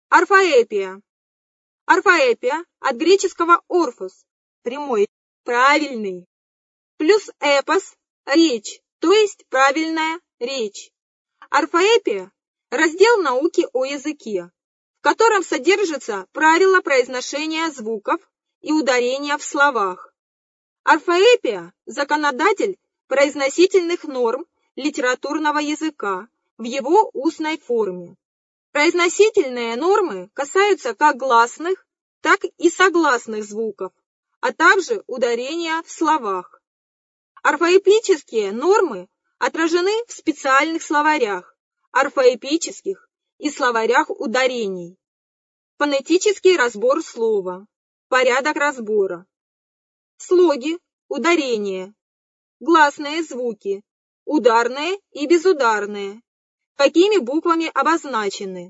Орфоэпия. Орфоэпия от греческого орфос – прямой, правильный, плюс эпос – речь, то есть правильная речь. Орфоэпия – раздел науки о языке, в котором содержатся правила произношения звуков и ударения в словах. Орфоэпия – законодатель произносительных норм литературного языка в его устной форме. Произносительные нормы касаются как гласных, так и согласных звуков, а также ударения в словах. Орфоэпические нормы отражены в специальных словарях орфоэпических и словарях ударений. Фонетический разбор слова. Порядок разбора. Слоги, ударения. Гласные звуки. Ударные и безударные. Какими буквами обозначены?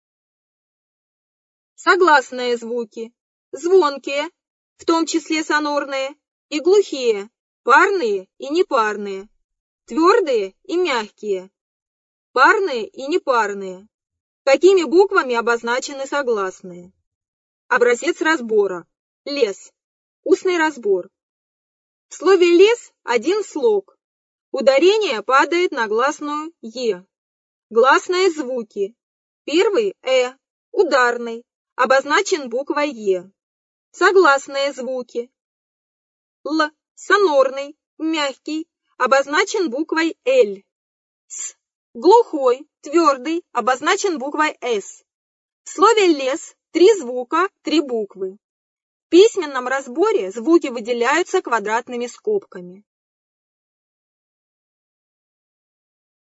Согласные звуки. Звонкие, в том числе сонорные, и глухие, парные и непарные. Твердые и мягкие. Парные и непарные. Какими буквами обозначены согласные? Образец разбора. Лес. Устный разбор. В слове «лес» один слог. Ударение падает на гласную «е». Гласные звуки. Первый «э», ударный, обозначен буквой «е». Согласные звуки. Л, сонорный, мягкий, обозначен буквой «л». С, глухой, твердый, обозначен буквой «с». В слове «лес» три звука, три буквы. В письменном разборе звуки выделяются квадратными скобками.